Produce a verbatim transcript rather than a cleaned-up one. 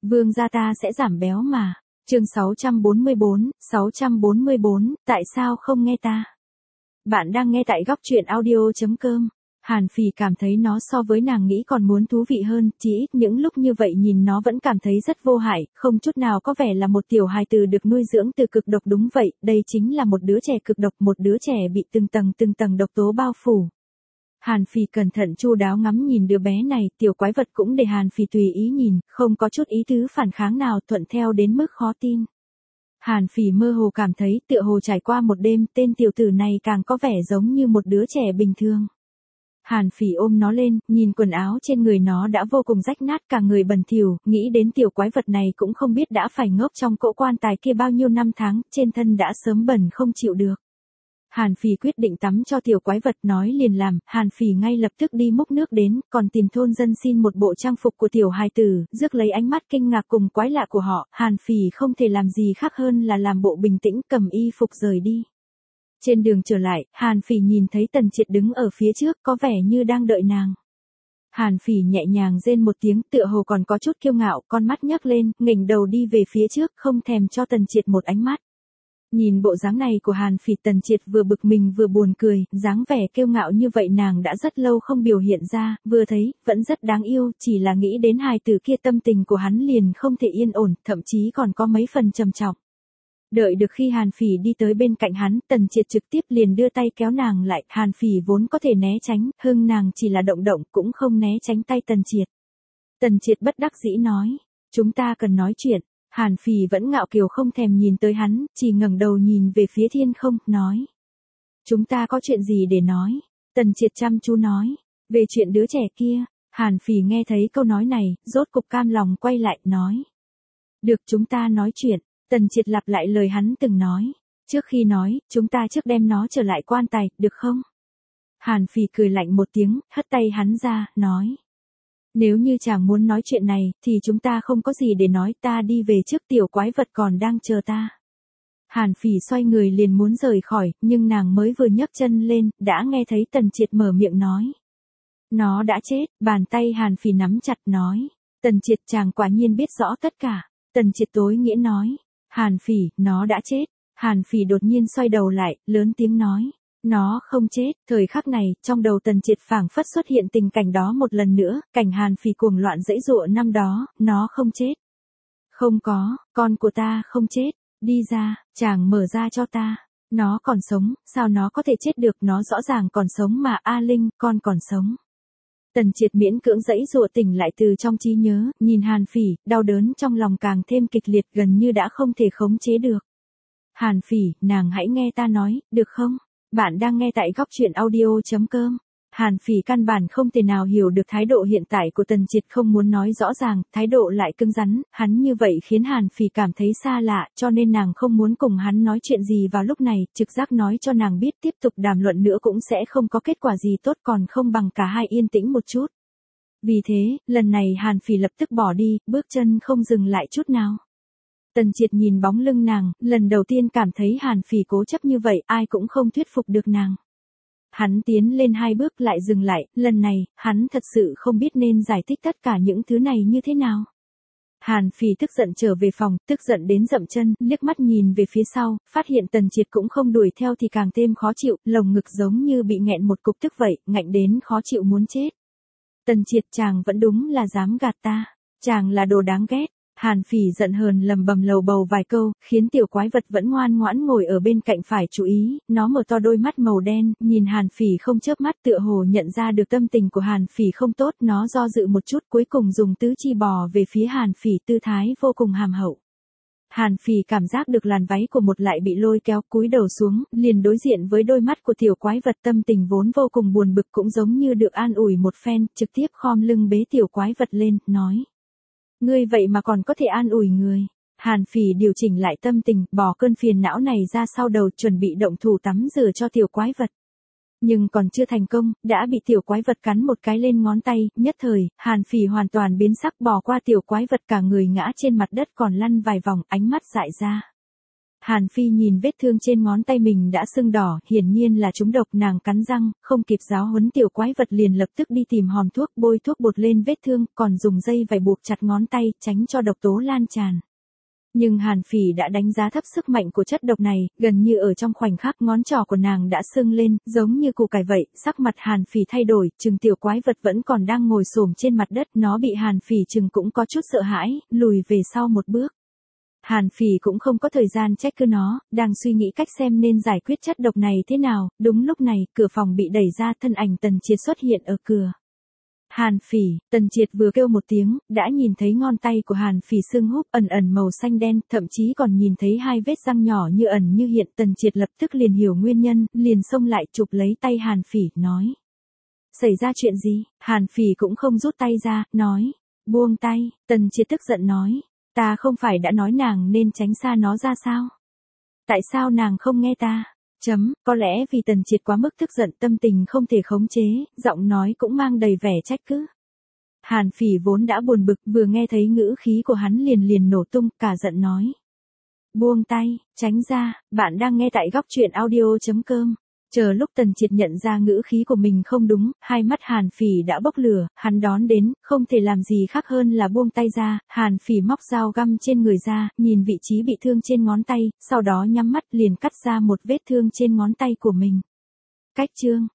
Vương gia ta sẽ giảm béo mà. Chương sáu trăm bốn mươi bốn, sáu trăm bốn mươi bốn, tại sao không nghe ta? Bạn đang nghe tại góc truyện audio chấm com. Hàn Phỉ cảm thấy nó so với nàng nghĩ còn muốn thú vị hơn, chỉ ít những lúc như vậy nhìn nó vẫn cảm thấy rất vô hại, không chút nào có vẻ là một tiểu hài tử được nuôi dưỡng từ cực độc. Đúng vậy, đây chính là một đứa trẻ cực độc, một đứa trẻ bị từng tầng từng tầng độc tố bao phủ. Hàn Phỉ cẩn thận chu đáo ngắm nhìn đứa bé này, tiểu quái vật cũng để Hàn Phỉ tùy ý nhìn, không có chút ý tứ phản kháng nào, thuận theo đến mức khó tin. Hàn Phỉ mơ hồ cảm thấy tựa hồ trải qua một đêm, tên tiểu tử này càng có vẻ giống như một đứa trẻ bình thường. Hàn Phỉ ôm nó lên, nhìn quần áo trên người nó đã vô cùng rách nát, cả người bẩn thỉu, nghĩ đến tiểu quái vật này cũng không biết đã phải ngốc trong cỗ quan tài kia bao nhiêu năm tháng, trên thân đã sớm bẩn không chịu được. Hàn Phỉ quyết định tắm cho tiểu quái vật, nói liền làm, Hàn Phỉ ngay lập tức đi múc nước đến, còn tìm thôn dân xin một bộ trang phục của tiểu hài tử, rước lấy ánh mắt kinh ngạc cùng quái lạ của họ, Hàn Phỉ không thể làm gì khác hơn là làm bộ bình tĩnh, cầm y phục rời đi. Trên đường trở lại, Hàn Phỉ nhìn thấy Tần Triệt đứng ở phía trước, có vẻ như đang đợi nàng. Hàn Phỉ nhẹ nhàng rên một tiếng, tựa hồ còn có chút kiêu ngạo, con mắt nhấc lên, nghỉnh đầu đi về phía trước, không thèm cho Tần Triệt một ánh mắt. Nhìn bộ dáng này của Hàn Phỉ, Tần Triệt vừa bực mình vừa buồn cười, dáng vẻ kiêu ngạo như vậy nàng đã rất lâu không biểu hiện ra, vừa thấy, vẫn rất đáng yêu, chỉ là nghĩ đến hài tử kia tâm tình của hắn liền không thể yên ổn, thậm chí còn có mấy phần trầm trọng. Đợi được khi Hàn Phỉ đi tới bên cạnh hắn, Tần Triệt trực tiếp liền đưa tay kéo nàng lại, Hàn Phỉ vốn có thể né tránh, hưng nàng chỉ là động động cũng không né tránh tay Tần Triệt. Tần Triệt bất đắc dĩ nói, chúng ta cần nói chuyện. Hàn Phỉ vẫn ngạo kiều không thèm nhìn tới hắn, chỉ ngẩng đầu nhìn về phía thiên không, nói. Chúng ta có chuyện gì để nói? Tần Triệt chăm chú nói, về chuyện đứa trẻ kia. Hàn Phỉ nghe thấy câu nói này, rốt cục cam lòng quay lại, nói. Được, chúng ta nói chuyện. Tần Triệt lặp lại lời hắn từng nói. Trước khi nói, chúng ta trước đem nó trở lại quan tài, được không? Hàn Phỉ cười lạnh một tiếng, hất tay hắn ra, nói. Nếu như chàng muốn nói chuyện này, thì chúng ta không có gì để nói, ta đi về trước, tiểu quái vật còn đang chờ ta. Hàn Phỉ xoay người liền muốn rời khỏi, nhưng nàng mới vừa nhấc chân lên, đã nghe thấy Tần Triệt mở miệng nói. Nó đã chết, bàn tay Hàn Phỉ nắm chặt nói. Tần Triệt, chàng quả nhiên biết rõ tất cả. Tần Triệt tối nghĩa nói. Hàn Phỉ, nó đã chết. Hàn Phỉ đột nhiên xoay đầu lại, lớn tiếng nói. Nó không chết. Thời khắc này, trong đầu Tần Triệt phảng phất xuất hiện tình cảnh đó một lần nữa, cảnh Hàn Phỉ cuồng loạn dãy dụa năm đó, nó không chết. Không có, con của ta không chết, đi ra, chàng mở ra cho ta. Nó còn sống, sao nó có thể chết được, nó rõ ràng còn sống mà, A Linh, con còn sống. Tần Triệt miễn cưỡng dãy dụa tỉnh lại từ trong trí nhớ, nhìn Hàn Phỉ, đau đớn trong lòng càng thêm kịch liệt, gần như đã không thể khống chế được. Hàn Phỉ, nàng hãy nghe ta nói, được không? Bạn đang nghe tại góc truyện audio chấm com. Hàn Phỉ căn bản không thể nào hiểu được thái độ hiện tại của Tần Triệt, không muốn nói rõ ràng, thái độ lại cứng rắn, hắn như vậy khiến Hàn Phỉ cảm thấy xa lạ, cho nên nàng không muốn cùng hắn nói chuyện gì vào lúc này, trực giác nói cho nàng biết tiếp tục đàm luận nữa cũng sẽ không có kết quả gì tốt, còn không bằng cả hai yên tĩnh một chút. Vì thế, lần này Hàn Phỉ lập tức bỏ đi, bước chân không dừng lại chút nào. Tần Triệt nhìn bóng lưng nàng, lần đầu tiên cảm thấy Hàn Phỉ cố chấp như vậy, ai cũng không thuyết phục được nàng. Hắn tiến lên hai bước lại dừng lại, lần này, hắn thật sự không biết nên giải thích tất cả những thứ này như thế nào. Hàn Phỉ tức giận trở về phòng, tức giận đến dậm chân, liếc mắt nhìn về phía sau, phát hiện Tần Triệt cũng không đuổi theo thì càng thêm khó chịu, lồng ngực giống như bị nghẹn một cục tức vậy, ngạnh đến khó chịu muốn chết. Tần Triệt, chàng vẫn đúng là dám gạt ta, chàng là đồ đáng ghét. Hàn Phỉ giận hờn lầm bầm lầu bầu vài câu, khiến tiểu quái vật vẫn ngoan ngoãn ngồi ở bên cạnh phải chú ý, nó mở to đôi mắt màu đen, nhìn Hàn Phỉ không chớp mắt, tựa hồ nhận ra được tâm tình của Hàn Phỉ không tốt, nó do dự một chút cuối cùng dùng tứ chi bò về phía Hàn Phỉ, tư thái vô cùng hàm hậu. Hàn Phỉ cảm giác được làn váy của một lại bị lôi kéo, cúi đầu xuống, liền đối diện với đôi mắt của tiểu quái vật, tâm tình vốn vô cùng buồn bực cũng giống như được an ủi một phen, trực tiếp khom lưng bế tiểu quái vật lên, nói. Ngươi vậy mà còn có thể an ủi người. Hàn Phỉ điều chỉnh lại tâm tình, bỏ cơn phiền não này ra sau đầu, chuẩn bị động thủ tắm rửa cho tiểu quái vật. Nhưng còn chưa thành công, đã bị tiểu quái vật cắn một cái lên ngón tay, nhất thời, Hàn Phỉ hoàn toàn biến sắc, bỏ qua tiểu quái vật, cả người ngã trên mặt đất còn lăn vài vòng, ánh mắt dại ra. Hàn Phi nhìn vết thương trên ngón tay mình đã sưng đỏ, hiển nhiên là trúng độc, nàng cắn răng, không kịp giáo huấn tiểu quái vật liền lập tức đi tìm hòm thuốc, bôi thuốc bột lên vết thương, còn dùng dây vải buộc chặt ngón tay, tránh cho độc tố lan tràn. Nhưng Hàn Phỉ đã đánh giá thấp sức mạnh của chất độc này, gần như ở trong khoảnh khắc ngón trỏ của nàng đã sưng lên, giống như củ cải vậy, sắc mặt Hàn Phỉ thay đổi, chừng tiểu quái vật vẫn còn đang ngồi xổm trên mặt đất, nó bị Hàn Phỉ chừng cũng có chút sợ hãi, lùi về sau một bước. Hàn Phỉ cũng không có thời gian trách cứ nó, đang suy nghĩ cách xem nên giải quyết chất độc này thế nào, đúng lúc này, cửa phòng bị đẩy ra, thân ảnh Tần Triệt xuất hiện ở cửa. Hàn Phỉ, Tần Triệt vừa kêu một tiếng, đã nhìn thấy ngón tay của Hàn Phỉ sưng húp ẩn ẩn màu xanh đen, thậm chí còn nhìn thấy hai vết răng nhỏ như ẩn như hiện. Tần Triệt lập tức liền hiểu nguyên nhân, liền xông lại chụp lấy tay Hàn Phỉ, nói. Xảy ra chuyện gì? Hàn Phỉ cũng không rút tay ra, nói. Buông tay. Tần Triệt tức giận nói. Ta không phải đã nói nàng nên tránh xa nó ra sao? Tại sao nàng không nghe ta? Chấm, có lẽ vì Tần Triệt quá mức tức giận, tâm tình không thể khống chế, giọng nói cũng mang đầy vẻ trách cứ. Hàn Phỉ vốn đã buồn bực, vừa nghe thấy ngữ khí của hắn liền liền nổ tung, cả giận nói. Buông tay, tránh ra, bạn đang nghe tại góc truyện audio chấm com. Chờ lúc Tần Triệt nhận ra ngữ khí của mình không đúng, hai mắt Hàn Phỉ đã bốc lửa, hắn đón đến, không thể làm gì khác hơn là buông tay ra, Hàn Phỉ móc dao găm trên người ra, nhìn vị trí bị thương trên ngón tay, sau đó nhắm mắt liền cắt ra một vết thương trên ngón tay của mình. Cách chương